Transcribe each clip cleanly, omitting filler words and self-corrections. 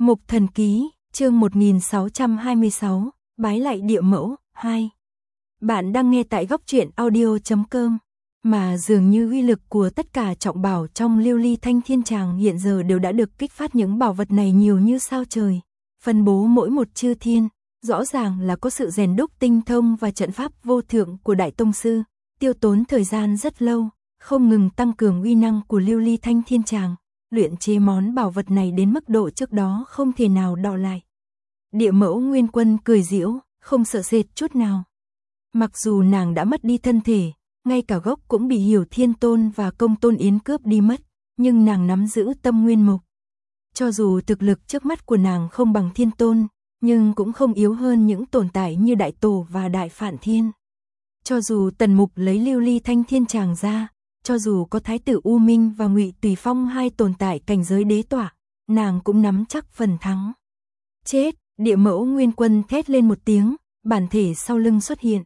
Mục Thần Ký, chương 1626, Bái lại địa mẫu, 2. Bạn đang nghe tại góc truyện audio.com. Mà dường như uy lực của tất cả trọng bảo trong Lưu Ly Thanh Thiên Tràng hiện giờ đều đã được kích phát, những bảo vật này nhiều như sao trời, phân bố mỗi một chư thiên, rõ ràng là có sự rèn đúc tinh thông và trận pháp vô thượng của Đại Tông Sư, tiêu tốn thời gian rất lâu, không ngừng tăng cường uy năng của Lưu Ly Thanh Thiên Tràng, luyện chế món bảo vật này đến mức độ trước đó không thể nào đọ lại. Địa mẫu Nguyên Quân cười giễu, không sợ sệt chút nào. Mặc dù nàng đã mất đi thân thể, ngay cả gốc cũng bị Hiểu Thiên Tôn và Công Tôn Yến cướp đi mất, nhưng nàng nắm giữ tâm nguyên mục. Cho dù thực lực trước mắt của nàng không bằng Thiên Tôn, nhưng cũng không yếu hơn những tồn tại như Đại Tổ và Đại Phạn Thiên. Cho dù Tần Mục lấy Lưu Ly Thanh Thiên Tràng ra, cho dù có Thái tử U Minh và Ngụy Tùy Phong hai tồn tại cảnh giới đế tỏa, nàng cũng nắm chắc phần thắng. Chết! Địa mẫu Nguyên Quân thét lên một tiếng, bản thể sau lưng xuất hiện.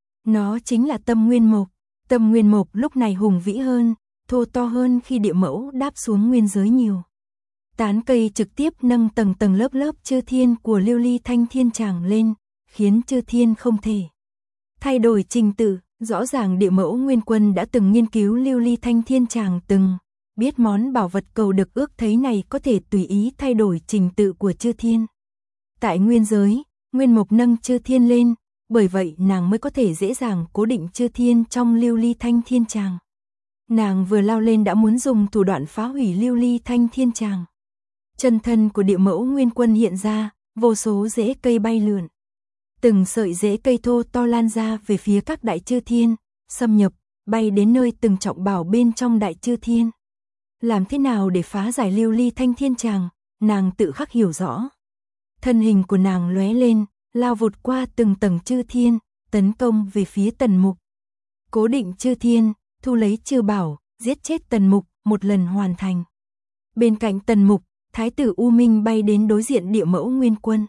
Nó chính là Tâm Nguyên Mộc. Tâm Nguyên Mộc lúc này hùng vĩ hơn, thô to hơn khi địa mẫu đáp xuống nguyên giới nhiều. Tán cây trực tiếp nâng tầng tầng lớp lớp chư thiên của Lưu Ly Thanh Thiên Tràng lên, khiến chư thiên không thể thay đổi trình tự. Rõ ràng địa mẫu Nguyên Quân đã từng nghiên cứu Lưu Ly Thanh Thiên Tràng, từng biết món bảo vật cầu được ước thấy này có thể tùy ý thay đổi trình tự của chư thiên. Tại nguyên giới, Nguyên Mộc nâng chư thiên lên, bởi vậy nàng mới có thể dễ dàng cố định chư thiên trong Lưu Ly Thanh Thiên Tràng. Nàng vừa lao lên đã muốn dùng thủ đoạn phá hủy Lưu Ly Thanh Thiên Tràng. Chân thân của địa mẫu Nguyên Quân hiện ra, vô số rễ cây bay lượn. Từng sợi rễ cây thô to lan ra về phía các đại chư thiên, xâm nhập, bay đến nơi từng trọng bảo bên trong đại chư thiên. Làm thế nào để phá giải Lưu Ly Thanh Thiên Tràng, nàng tự khắc hiểu rõ. Thân hình của nàng lóe lên, lao vụt qua từng tầng chư thiên, tấn công về phía Tần Mục. Cố định chư thiên, thu lấy chư bảo, giết chết Tần Mục, một lần hoàn thành. Bên cạnh Tần Mục, Thái tử U Minh bay đến đối diện địa mẫu Nguyên Quân.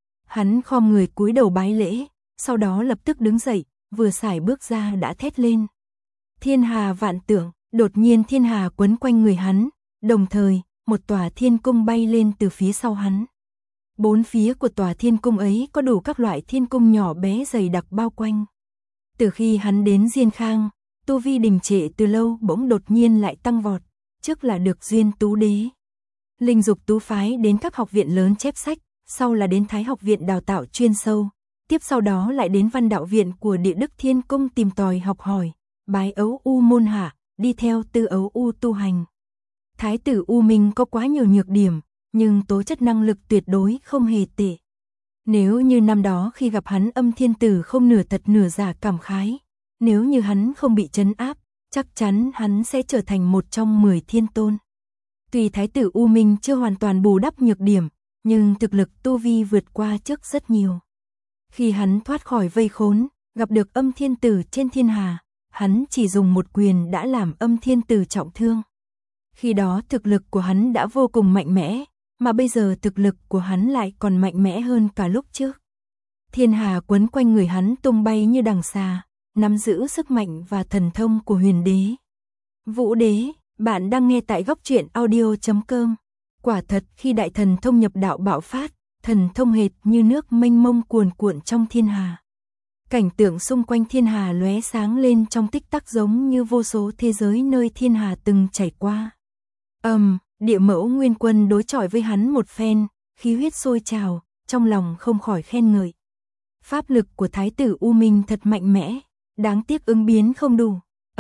Hắn khom người cúi đầu bái lễ, sau đó lập tức đứng dậy, vừa sải bước ra đã thét lên. Thiên hà vạn tượng, đột nhiên thiên hà quấn quanh người hắn, đồng thời, một tòa thiên cung bay lên từ phía sau hắn. Bốn phía của tòa thiên cung ấy có đủ các loại thiên cung nhỏ bé dày đặc bao quanh. Từ khi hắn đến Diên Khang, tu vi đình trệ từ lâu bỗng đột nhiên lại tăng vọt, trước là được Duyên Tú Đế, Linh Dục Tú Phái đến các học viện lớn chép sách, sau là đến Thái Học Viện đào tạo chuyên sâu, tiếp sau đó lại đến Văn Đạo Viện của Địa Đức Thiên Cung tìm tòi học hỏi, bái Ấu U môn hạ, đi theo Tư Ấu U tu hành. Thái tử U Minh có quá nhiều nhược điểm, nhưng tố chất năng lực tuyệt đối không hề tệ. Nếu như năm đó khi gặp hắn Âm Thiên Tử không nửa thật nửa giả cảm khái, nếu như hắn không bị trấn áp, chắc chắn hắn sẽ trở thành một trong 10 thiên tôn. Tuy Thái tử U Minh chưa hoàn toàn bù đắp nhược điểm, nhưng thực lực tu vi vượt qua trước rất nhiều. Khi hắn thoát khỏi vây khốn, gặp được Âm Thiên Tử trên thiên hà, hắn chỉ dùng một quyền đã làm Âm Thiên Tử trọng thương. Khi đó thực lực của hắn đã vô cùng mạnh mẽ, mà bây giờ thực lực của hắn lại còn mạnh mẽ hơn cả lúc trước. Thiên hà quấn quanh người hắn tung bay như đằng xà, nắm giữ sức mạnh và thần thông của Huyền Đế. Vũ Đế, bạn đang nghe tại góc truyện audio.com. Quả thật khi đại thần thông nhập đạo bạo phát, thần thông hệt như nước mênh mông cuồn cuộn trong thiên hà. Cảnh tượng xung quanh thiên hà lóe sáng lên trong tích tắc giống như vô số thế giới nơi thiên hà từng chảy qua. Địa mẫu Nguyên Quân đối chọi với hắn một phen, khí huyết sôi trào, trong lòng không khỏi khen ngợi. Pháp lực của Thái tử U Minh thật mạnh mẽ, đáng tiếc ứng biến không đủ.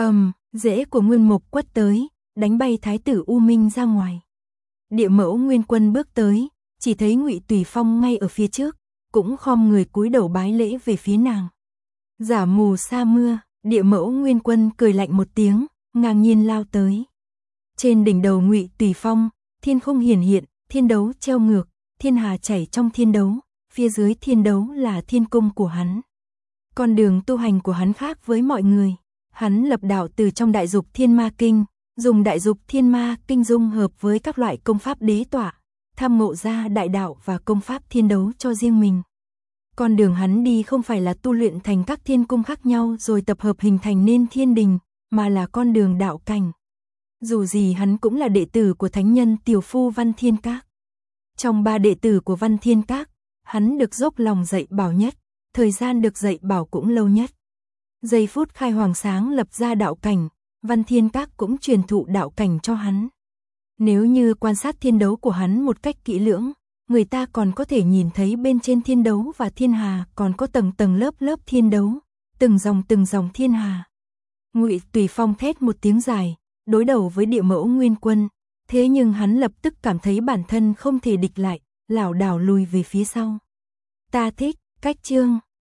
Rễ của Nguyên Mộc quất tới, đánh bay Thái tử U Minh ra ngoài. Địa mẫu Nguyên Quân bước tới, chỉ thấy Ngụy Tùy Phong ngay ở phía trước, cũng khom người cúi đầu bái lễ về phía nàng. Giả mù sa mưa, địa mẫu Nguyên Quân cười lạnh một tiếng, ngang nhiên lao tới. Trên đỉnh đầu Ngụy Tùy Phong, thiên không hiển hiện, thiên đấu treo ngược, thiên hà chảy trong thiên đấu, phía dưới thiên đấu là thiên cung của hắn. Con đường tu hành của hắn khác với mọi người, hắn lập đạo từ trong Đại Dục Thiên Ma Kinh, dùng Đại Dục Thiên Ma Kinh dung hợp với các loại công pháp đế tỏa, tham ngộ ra đại đạo và công pháp thiên đấu cho riêng mình. Con đường hắn đi không phải là tu luyện thành các thiên cung khác nhau rồi tập hợp hình thành nên thiên đình, mà là con đường đạo cảnh. Dù gì hắn cũng là đệ tử của thánh nhân Tiểu Phu Văn Thiên Các. Trong 3 đệ tử của Văn Thiên Các, hắn được dốc lòng dạy bảo nhất, thời gian được dạy bảo cũng lâu nhất. Giây phút khai hoàng sáng lập ra đạo cảnh, Văn Thiên Các cũng truyền thụ đạo cảnh cho hắn. Nếu như quan sát thiên đấu của hắn một cách kỹ lưỡng, người ta còn có thể nhìn thấy bên trên thiên đấu và thiên hà còn có tầng tầng lớp lớp thiên đấu, từng dòng thiên hà. Ngụy Tùy Phong thét một tiếng dài, đối đầu với địa mẫu Nguyên Quân, thế nhưng hắn lập tức cảm thấy bản thân không thể địch lại, lảo đảo lùi về phía sau. Ta thích cách chương